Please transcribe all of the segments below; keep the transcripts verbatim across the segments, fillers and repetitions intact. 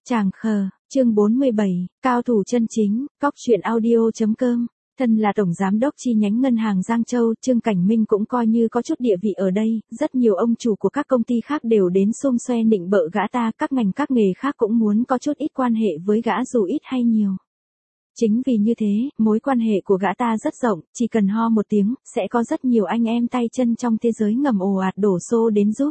Chàng khờ, chương bốn mươi bảy, cao thủ chân chính, cóc truyện audio.com. Thân là tổng giám đốc chi nhánh ngân hàng Giang Châu, Trương Cảnh Minh cũng coi như có chút địa vị ở đây, rất nhiều ông chủ của các công ty khác đều đến xôm xoe nịnh bợ gã ta, các ngành các nghề khác cũng muốn có chút ít quan hệ với gã dù ít hay nhiều. Chính vì như thế, mối quan hệ của gã ta rất rộng, chỉ cần ho một tiếng, sẽ có rất nhiều anh em tay chân trong thế giới ngầm ồ ạt đổ xô đến giúp.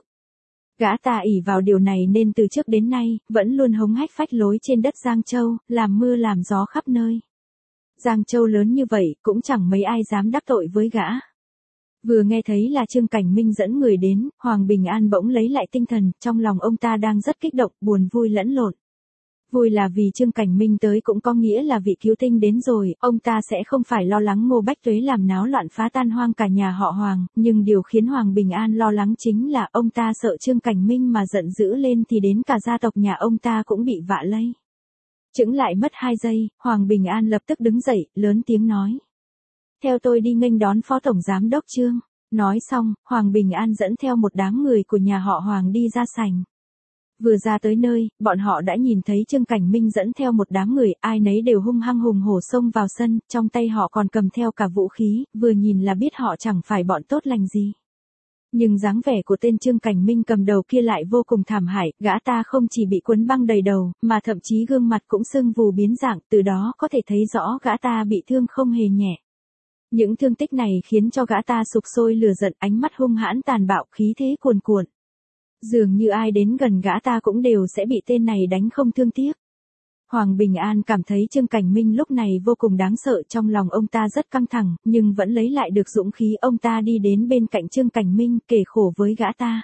Gã ta ỷ vào điều này nên từ trước đến nay, vẫn luôn hống hách phách lối trên đất Giang Châu, làm mưa làm gió khắp nơi. Giang Châu lớn như vậy, cũng chẳng mấy ai dám đắc tội với gã. Vừa nghe thấy là Trương Cảnh Minh dẫn người đến, Hoàng Bình An bỗng lấy lại tinh thần, trong lòng ông ta đang rất kích động, buồn vui lẫn lộn. Vui là vì Trương Cảnh Minh tới cũng có nghĩa là vị cứu tinh đến rồi, ông ta sẽ không phải lo lắng Ngô Bách Tuế làm náo loạn phá tan hoang cả nhà họ Hoàng, nhưng điều khiến Hoàng Bình An lo lắng chính là ông ta sợ Trương Cảnh Minh mà giận dữ lên thì đến cả gia tộc nhà ông ta cũng bị vạ lây. Chững lại mất hai giây, Hoàng Bình An lập tức đứng dậy, lớn tiếng nói. Theo tôi đi nghênh đón phó tổng giám đốc Trương. Nói xong, Hoàng Bình An dẫn theo một đám người của nhà họ Hoàng đi ra sảnh. Vừa ra tới nơi, bọn họ đã nhìn thấy Trương Cảnh Minh dẫn theo một đám người, ai nấy đều hung hăng hùng hổ xông vào sân, trong tay họ còn cầm theo cả vũ khí, vừa nhìn là biết họ chẳng phải bọn tốt lành gì. Nhưng dáng vẻ của tên Trương Cảnh Minh cầm đầu kia lại vô cùng thảm hại, gã ta không chỉ bị quấn băng đầy đầu, mà thậm chí gương mặt cũng sưng vù biến dạng, từ đó có thể thấy rõ gã ta bị thương không hề nhẹ. Những thương tích này khiến cho gã ta sục sôi lửa giận, ánh mắt hung hãn tàn bạo, khí thế cuồn cuộn. Dường như ai đến gần gã ta cũng đều sẽ bị tên này đánh không thương tiếc. Hoàng Bình An cảm thấy Trương Cảnh Minh lúc này vô cùng đáng sợ, trong lòng ông ta rất căng thẳng, nhưng vẫn lấy lại được dũng khí, ông ta đi đến bên cạnh Trương Cảnh Minh, kể khổ với gã ta.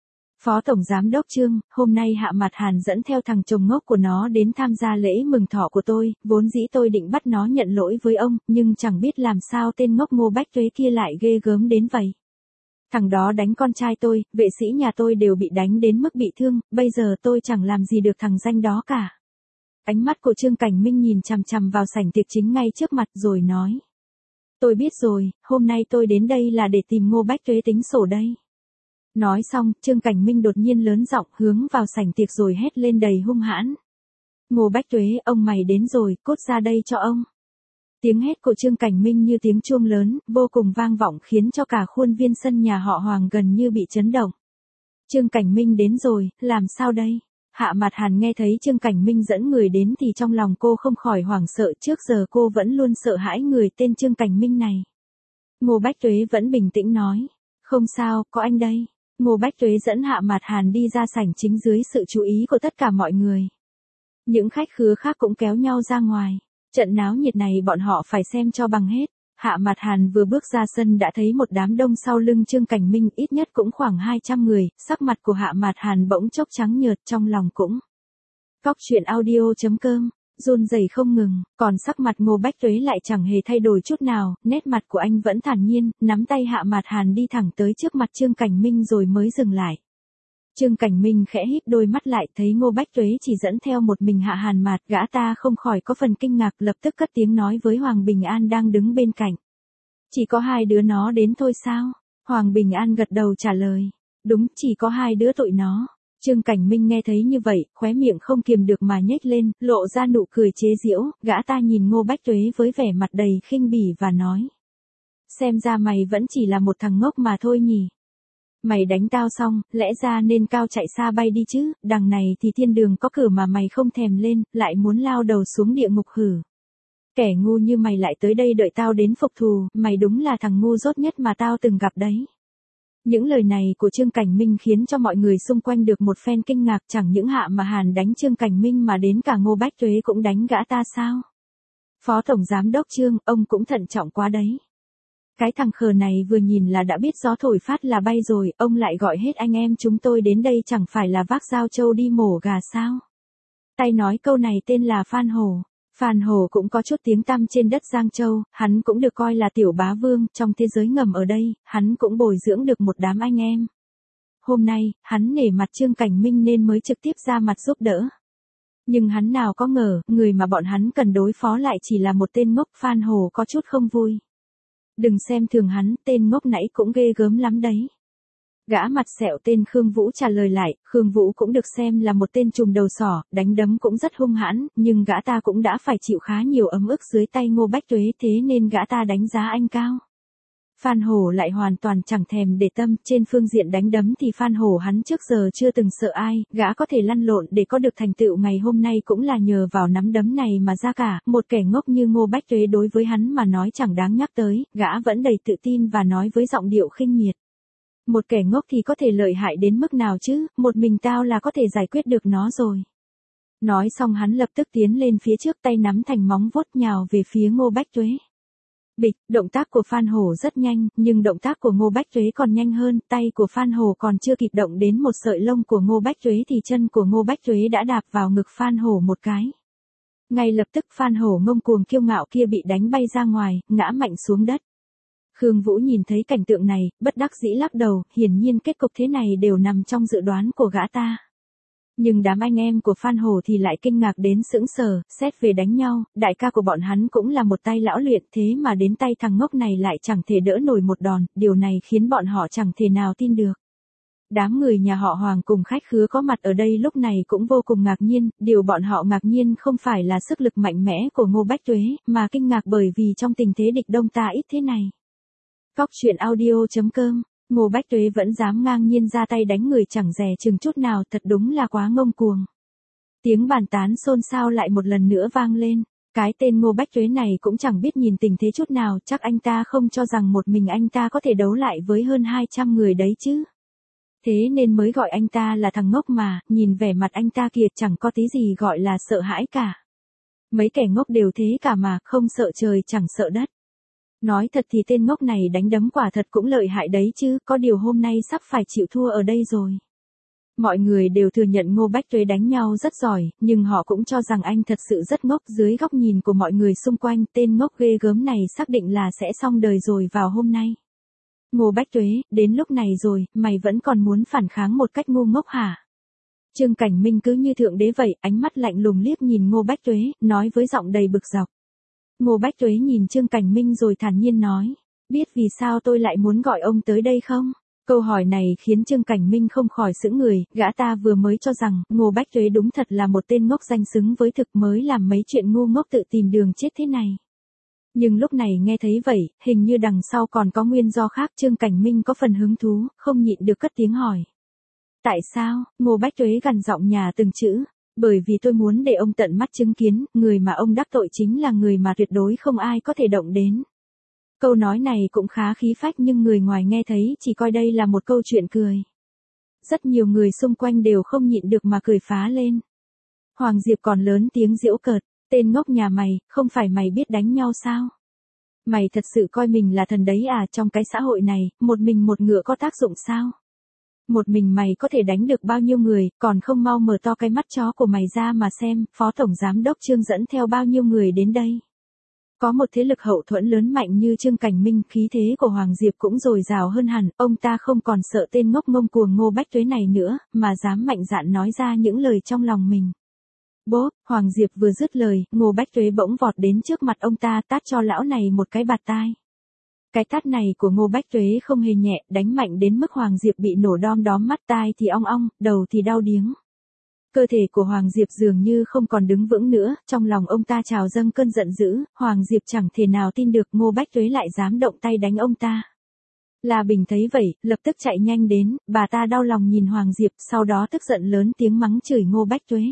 Phó Tổng Giám đốc Trương, hôm nay Hạ Mạt Hàn dẫn theo thằng chồng ngốc của nó đến tham gia lễ mừng thọ của tôi, vốn dĩ tôi định bắt nó nhận lỗi với ông, nhưng chẳng biết làm sao tên ngốc Ngô Bách Tuế kia lại ghê gớm đến vậy. Thằng đó đánh con trai tôi, vệ sĩ nhà tôi đều bị đánh đến mức bị thương, bây giờ tôi chẳng làm gì được thằng danh đó cả. Ánh mắt của Trương Cảnh Minh nhìn chằm chằm vào sảnh tiệc chính ngay trước mặt rồi nói. Tôi biết rồi, hôm nay tôi đến đây là để tìm Ngô Bách Tuế tính sổ đây. Nói xong, Trương Cảnh Minh đột nhiên lớn giọng hướng vào sảnh tiệc rồi hét lên đầy hung hãn. Ngô Bách Tuế, ông mày đến rồi, cút ra đây cho ông. Tiếng hét của Trương Cảnh Minh như tiếng chuông lớn, vô cùng vang vọng khiến cho cả khuôn viên sân nhà họ Hoàng gần như bị chấn động. Trương Cảnh Minh đến rồi, làm sao đây? Hạ Mạt Hàn nghe thấy Trương Cảnh Minh dẫn người đến thì trong lòng cô không khỏi hoảng sợ, trước giờ cô vẫn luôn sợ hãi người tên Trương Cảnh Minh này. Ngô Bách Tuế vẫn bình tĩnh nói. Không sao, có anh đây. Ngô Bách Tuế dẫn Hạ Mạt Hàn đi ra sảnh chính dưới sự chú ý của tất cả mọi người. Những khách khứa khác cũng kéo nhau ra ngoài. Trận náo nhiệt này bọn họ phải xem cho bằng hết. Hạ Mạt Hàn vừa bước ra sân đã thấy một đám đông sau lưng Trương Cảnh Minh, ít nhất cũng khoảng hai trăm người, sắc mặt của Hạ Mạt Hàn bỗng chốc trắng nhợt, trong lòng cũng. Cóc truyện audio.com, run rẩy không ngừng, còn sắc mặt Ngô Bách Tuế lại chẳng hề thay đổi chút nào, nét mặt của anh vẫn thản nhiên, nắm tay Hạ Mạt Hàn đi thẳng tới trước mặt Trương Cảnh Minh rồi mới dừng lại. Trương Cảnh Minh khẽ híp đôi mắt lại, thấy Ngô Bách Tuế chỉ dẫn theo một mình Hạ Hàn Mạt, gã ta không khỏi có phần kinh ngạc, lập tức cất tiếng nói với Hoàng Bình An đang đứng bên cạnh. Chỉ có hai đứa nó đến thôi sao? Hoàng Bình An gật đầu trả lời. Đúng, chỉ có hai đứa tụi nó. Trương Cảnh Minh nghe thấy như vậy, khóe miệng không kiềm được mà nhếch lên, lộ ra nụ cười chế giễu, gã ta nhìn Ngô Bách Tuế với vẻ mặt đầy khinh bỉ và nói. Xem ra mày vẫn chỉ là một thằng ngốc mà thôi nhỉ. Mày đánh tao xong, lẽ ra nên cao chạy xa bay đi chứ, đằng này thì thiên đường có cửa mà mày không thèm lên, lại muốn lao đầu xuống địa ngục hử. Kẻ ngu như mày lại tới đây đợi tao đến phục thù, mày đúng là thằng ngu dốt nhất mà tao từng gặp đấy. Những lời này của Trương Cảnh Minh khiến cho mọi người xung quanh được một phen kinh ngạc, chẳng những Hạ mà Hàn đánh Trương Cảnh Minh mà đến cả Ngô Bách Tuế cũng đánh gã ta sao? Phó Tổng Giám đốc Trương, ông cũng thận trọng quá đấy. Cái thằng khờ này vừa nhìn là đã biết gió thổi phát là bay rồi, ông lại gọi hết anh em chúng tôi đến đây chẳng phải là vác dao trâu đi mổ gà sao? Tay nói câu này tên là Phan Hổ. Phan Hổ cũng có chút tiếng tăm trên đất Giang Châu, hắn cũng được coi là tiểu bá vương, trong thế giới ngầm ở đây, hắn cũng bồi dưỡng được một đám anh em. Hôm nay, hắn nể mặt Trương Cảnh Minh nên mới trực tiếp ra mặt giúp đỡ. Nhưng hắn nào có ngờ, người mà bọn hắn cần đối phó lại chỉ là một tên ngốc. Phan Hổ có chút không vui. Đừng xem thường hắn, tên ngốc nãy cũng ghê gớm lắm đấy. Gã mặt sẹo tên Khương Vũ trả lời lại, Khương Vũ cũng được xem là một tên trùm đầu sỏ, đánh đấm cũng rất hung hãn, nhưng gã ta cũng đã phải chịu khá nhiều ấm ức dưới tay Ngô Bách Tuế, thế nên gã ta đánh giá anh cao. Phan Hổ lại hoàn toàn chẳng thèm để tâm, trên phương diện đánh đấm thì Phan Hổ hắn trước giờ chưa từng sợ ai, gã có thể lăn lộn để có được thành tựu ngày hôm nay cũng là nhờ vào nắm đấm này mà ra cả, một kẻ ngốc như Ngô Bách Tuế đối với hắn mà nói chẳng đáng nhắc tới, gã vẫn đầy tự tin và nói với giọng điệu khinh miệt. Một kẻ ngốc thì có thể lợi hại đến mức nào chứ, một mình tao là có thể giải quyết được nó rồi. Nói xong hắn lập tức tiến lên phía trước, tay nắm thành móng vuốt nhào về phía Ngô Bách Tuế. Bịch, động tác của Phan Hổ rất nhanh, nhưng động tác của Ngô Bách Tuế còn nhanh hơn, tay của Phan Hổ còn chưa kịp động đến một sợi lông của Ngô Bách Tuế thì chân của Ngô Bách Tuế đã đạp vào ngực Phan Hổ một cái. Ngay lập tức Phan Hổ ngông cuồng kiêu ngạo kia bị đánh bay ra ngoài, ngã mạnh xuống đất. Khương Vũ nhìn thấy cảnh tượng này, bất đắc dĩ lắc đầu, hiển nhiên kết cục thế này đều nằm trong dự đoán của gã ta. Nhưng đám anh em của Phan Hổ thì lại kinh ngạc đến sững sờ, xét về đánh nhau, đại ca của bọn hắn cũng là một tay lão luyện, thế mà đến tay thằng ngốc này lại chẳng thể đỡ nổi một đòn, điều này khiến bọn họ chẳng thể nào tin được. Đám người nhà họ Hoàng cùng khách khứa có mặt ở đây lúc này cũng vô cùng ngạc nhiên, điều bọn họ ngạc nhiên không phải là sức lực mạnh mẽ của Ngô Bách Tuế, mà kinh ngạc bởi vì trong tình thế địch đông ta ít thế này. Cóc truyện audio chấm com. Ngô Bách Tuế vẫn dám ngang nhiên ra tay đánh người chẳng dè chừng chút nào, thật đúng là quá ngông cuồng. Tiếng bàn tán xôn xao lại một lần nữa vang lên. Cái tên Ngô Bách Tuế này cũng chẳng biết nhìn tình thế chút nào, chắc anh ta không cho rằng một mình anh ta có thể đấu lại với hơn hai trăm người đấy chứ. Thế nên mới gọi anh ta là thằng ngốc mà, nhìn vẻ mặt anh ta kìa chẳng có tí gì gọi là sợ hãi cả. Mấy kẻ ngốc đều thế cả mà, không sợ trời chẳng sợ đất. Nói thật thì tên ngốc này đánh đấm quả thật cũng lợi hại đấy chứ, có điều hôm nay sắp phải chịu thua ở đây rồi. Mọi người đều thừa nhận Ngô Bách Tuế đánh nhau rất giỏi, nhưng họ cũng cho rằng anh thật sự rất ngốc. Dưới góc nhìn của mọi người xung quanh, tên ngốc ghê gớm này xác định là sẽ xong đời rồi vào hôm nay. Ngô Bách Tuế, đến lúc này rồi, mày vẫn còn muốn phản kháng một cách ngu ngốc hả? Trương Cảnh Minh cứ như thượng đế vậy, ánh mắt lạnh lùng liếc nhìn Ngô Bách Tuế, nói với giọng đầy bực dọc. Ngô Bách Tuế nhìn Trương Cảnh Minh rồi thản nhiên nói, biết vì sao tôi lại muốn gọi ông tới đây không? Câu hỏi này khiến Trương Cảnh Minh không khỏi sững người, gã ta vừa mới cho rằng, Ngô Bách Tuế đúng thật là một tên ngốc danh xứng với thực mới làm mấy chuyện ngu ngốc tự tìm đường chết thế này. Nhưng lúc này nghe thấy vậy, hình như đằng sau còn có nguyên do khác, Trương Cảnh Minh có phần hứng thú, không nhịn được cất tiếng hỏi. Tại sao? Ngô Bách Tuế gằn giọng nhà từng chữ. Bởi vì tôi muốn để ông tận mắt chứng kiến, người mà ông đắc tội chính là người mà tuyệt đối không ai có thể động đến. Câu nói này cũng khá khí phách nhưng người ngoài nghe thấy chỉ coi đây là một câu chuyện cười. Rất nhiều người xung quanh đều không nhịn được mà cười phá lên. Hoàng Diệp còn lớn tiếng giễu cợt, tên ngốc nhà mày, không phải mày biết đánh nhau sao? Mày thật sự coi mình là thần đấy à, trong cái xã hội này, một mình một ngựa có tác dụng sao? Một mình mày có thể đánh được bao nhiêu người, còn không mau mở to cái mắt chó của mày ra mà xem, Phó Tổng Giám Đốc Trương dẫn theo bao nhiêu người đến đây. Có một thế lực hậu thuẫn lớn mạnh như Trương Cảnh Minh, khí thế của Hoàng Diệp cũng dồi dào hơn hẳn, ông ta không còn sợ tên ngốc ngông cuồng Ngô Bách Tuế này nữa, mà dám mạnh dạn nói ra những lời trong lòng mình. Bốp, Hoàng Diệp vừa dứt lời, Ngô Bách Tuế bỗng vọt đến trước mặt ông ta, tát cho lão này một cái bạt tai. Cái tát này của Ngô Bách Tuế không hề nhẹ, đánh mạnh đến mức Hoàng Diệp bị nổ đom đóm, mắt tai thì ong ong, đầu thì đau điếng. Cơ thể của Hoàng Diệp dường như không còn đứng vững nữa, trong lòng ông ta trào dâng cơn giận dữ, Hoàng Diệp chẳng thể nào tin được Ngô Bách Tuế lại dám động tay đánh ông ta. La Bình thấy vậy, lập tức chạy nhanh đến, bà ta đau lòng nhìn Hoàng Diệp, sau đó tức giận lớn tiếng mắng chửi Ngô Bách Tuế.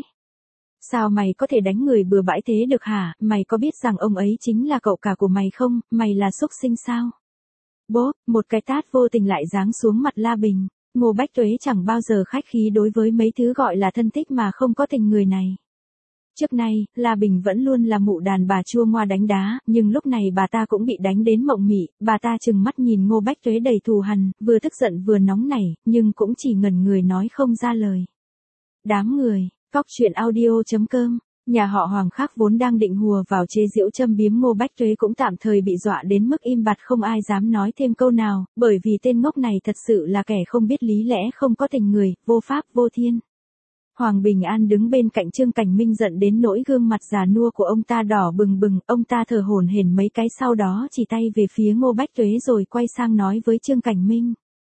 Sao mày có thể đánh người bừa bãi thế được hả, mày có biết rằng ông ấy chính là cậu cả của mày không, mày là súc sinh sao? Bốp, một cái tát vô tình lại giáng xuống mặt La Bình. Ngô Bách Tuế chẳng bao giờ khách khí đối với mấy thứ gọi là thân thích mà không có tình người này. Trước nay, La Bình vẫn luôn là mụ đàn bà chua ngoa đánh đá, nhưng lúc này bà ta cũng bị đánh đến mộng mị, bà ta trừng mắt nhìn Ngô Bách Tuế đầy thù hằn, vừa tức giận vừa nóng nảy, nhưng cũng chỉ ngẩn người nói không ra lời. Đám người, cóc truyện audio chấm com. Nhà họ Hoàng khác vốn đang định hùa vào chế giễu châm biếm Ngô Bách Tuế cũng tạm thời bị dọa đến mức im bặt không ai dám nói thêm câu nào, bởi vì tên ngốc này thật sự là kẻ không biết lý lẽ, không có tình người, vô pháp vô thiên. Hoàng Bình An đứng bên cạnh Trương Cảnh Minh giận đến nỗi gương mặt già nua của ông ta đỏ bừng bừng, ông ta thở hổn hển mấy cái sau đó chỉ tay về phía Ngô Bách Tuế rồi quay sang nói với Trương Cảnh Minh.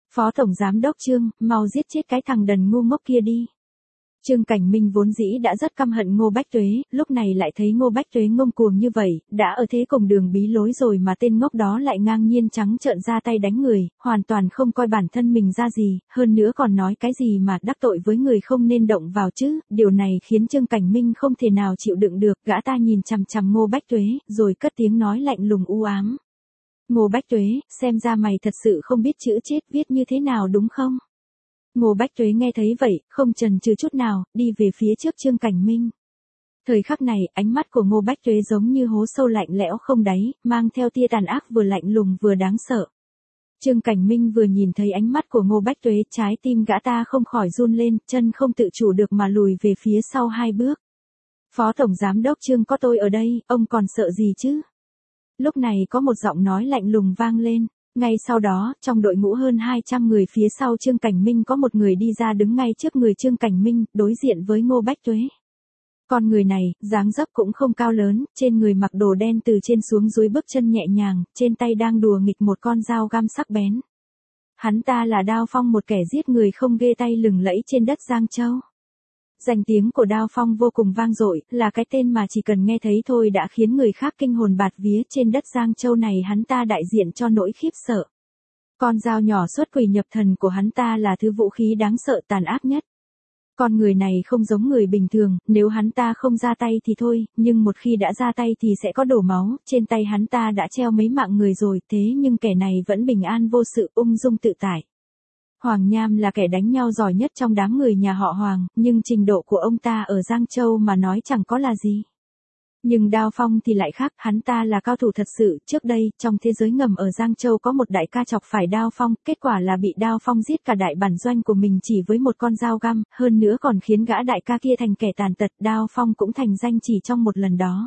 Phó Tổng Giám đốc Trương, mau giết chết cái thằng đần ngu ngốc kia đi. Trương Cảnh Minh vốn dĩ đã rất căm hận Ngô Bách Tuế, lúc này lại thấy Ngô Bách Tuế ngông cuồng như vậy, đã ở thế cùng đường bí lối rồi mà tên ngốc đó lại ngang nhiên trắng trợn ra tay đánh người, hoàn toàn không coi bản thân mình ra gì, hơn nữa còn nói cái gì mà đắc tội với người không nên động vào chứ, điều này khiến Trương Cảnh Minh không thể nào chịu đựng được, gã ta nhìn chằm chằm Ngô Bách Tuế, rồi cất tiếng nói lạnh lùng u ám. Ngô Bách Tuế, xem ra mày thật sự không biết chữ chết viết như thế nào đúng không? Ngô Bách Tuế nghe thấy vậy, không chần chừ chút nào, đi về phía trước Trương Cảnh Minh. Thời khắc này, ánh mắt của Ngô Bách Tuế giống như hố sâu lạnh lẽo không đáy, mang theo tia tàn ác vừa lạnh lùng vừa đáng sợ. Trương Cảnh Minh vừa nhìn thấy ánh mắt của Ngô Bách Tuế, trái tim gã ta không khỏi run lên, chân không tự chủ được mà lùi về phía sau hai bước. Phó Tổng Giám đốc Trương, có tôi ở đây, ông còn sợ gì chứ? Lúc này có một giọng nói lạnh lùng vang lên. Ngay sau đó, trong đội ngũ hơn hai trăm người phía sau Trương Cảnh Minh có một người đi ra đứng ngay trước người Trương Cảnh Minh, đối diện với Ngô Bách Tuế. Con người này, dáng dấp cũng không cao lớn, trên người mặc đồ đen từ trên xuống dưới bước chân nhẹ nhàng, trên tay đang đùa nghịch một con dao găm sắc bén. Hắn ta là Đao Phong, một kẻ giết người không ghê tay lừng lẫy trên đất Giang Châu. Danh tiếng của Đao Phong vô cùng vang dội, là cái tên mà chỉ cần nghe thấy thôi đã khiến người khác kinh hồn bạt vía, trên đất Giang Châu này hắn ta đại diện cho nỗi khiếp sợ. Con dao nhỏ xuất quỷ nhập thần của hắn ta là thứ vũ khí đáng sợ tàn ác nhất. Con người này không giống người bình thường, nếu hắn ta không ra tay thì thôi, nhưng một khi đã ra tay thì sẽ có đổ máu, trên tay hắn ta đã treo mấy mạng người rồi, thế nhưng kẻ này vẫn bình an vô sự, ung dung tự tại. Hoàng Nham là kẻ đánh nhau giỏi nhất trong đám người nhà họ Hoàng, nhưng trình độ của ông ta ở Giang Châu mà nói chẳng có là gì. Nhưng Đao Phong thì lại khác, hắn ta là cao thủ thật sự, trước đây, trong thế giới ngầm ở Giang Châu có một đại ca chọc phải Đao Phong, kết quả là bị Đao Phong giết cả đại bản doanh của mình chỉ với một con dao găm, hơn nữa còn khiến gã đại ca kia thành kẻ tàn tật, Đao Phong cũng thành danh chỉ trong một lần đó.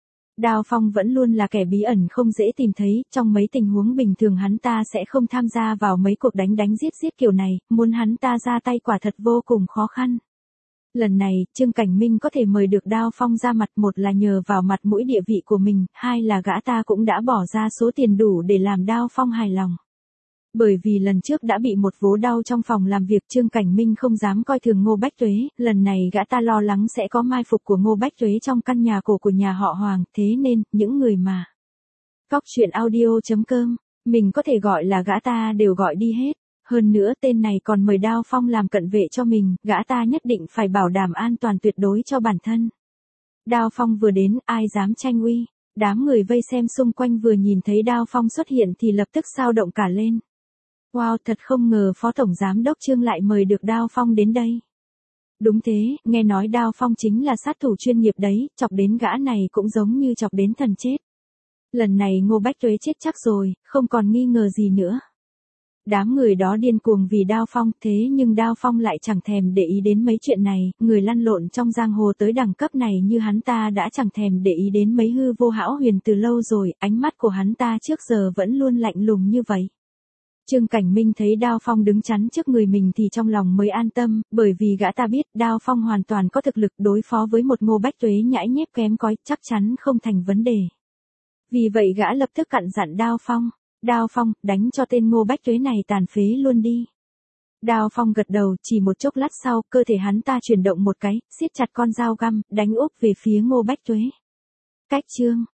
Đao Phong vẫn luôn là kẻ bí ẩn không dễ tìm thấy, trong mấy tình huống bình thường hắn ta sẽ không tham gia vào mấy cuộc đánh đánh giết giết kiểu này, muốn hắn ta ra tay quả thật vô cùng khó khăn. Lần này, Trương Cảnh Minh có thể mời được Đao Phong ra mặt, một là nhờ vào mặt mũi địa vị của mình, hai là gã ta cũng đã bỏ ra số tiền đủ để làm Đao Phong hài lòng. Bởi vì lần trước đã bị một vố đau trong phòng làm việc, Trương Cảnh Minh không dám coi thường Ngô Bách Tuế, lần này gã ta lo lắng sẽ có mai phục của Ngô Bách Tuế trong căn nhà cổ của nhà họ Hoàng, thế nên, những người mà Cóc Truyện Audio chấm com, mình có thể gọi là gã ta đều gọi đi hết. Hơn nữa tên này còn mời Đao Phong làm cận vệ cho mình, gã ta nhất định phải bảo đảm an toàn tuyệt đối cho bản thân. Đao Phong vừa đến, ai dám tranh uy, đám người vây xem xung quanh vừa nhìn thấy Đao Phong xuất hiện thì lập tức xao động cả lên. Wow, thật không ngờ Phó Tổng Giám đốc Trương lại mời được Đao Phong đến đây. Đúng thế, nghe nói Đao Phong chính là sát thủ chuyên nghiệp đấy, chọc đến gã này cũng giống như chọc đến thần chết. Lần này Ngô Bách Tuế chết chắc rồi, không còn nghi ngờ gì nữa. Đám người đó điên cuồng vì Đao Phong, thế nhưng Đao Phong lại chẳng thèm để ý đến mấy chuyện này, người lăn lộn trong giang hồ tới đẳng cấp này như hắn ta đã chẳng thèm để ý đến mấy hư vô hão huyền từ lâu rồi, ánh mắt của hắn ta trước giờ vẫn luôn lạnh lùng như vậy. Trương Cảnh Minh thấy Đao Phong đứng chắn trước người mình thì trong lòng mới an tâm, bởi vì gã ta biết Đao Phong hoàn toàn có thực lực đối phó với một Ngô Bách Tuế nhãi nhép kém cỏi, chắc chắn không thành vấn đề. Vì vậy gã lập tức cặn dặn Đao Phong, Đao Phong, đánh cho tên Ngô Bách Tuế này tàn phế luôn đi. Đao Phong gật đầu, chỉ một chốc lát sau, cơ thể hắn ta chuyển động một cái, siết chặt con dao găm, đánh úp về phía Ngô Bách Tuế. Cách chương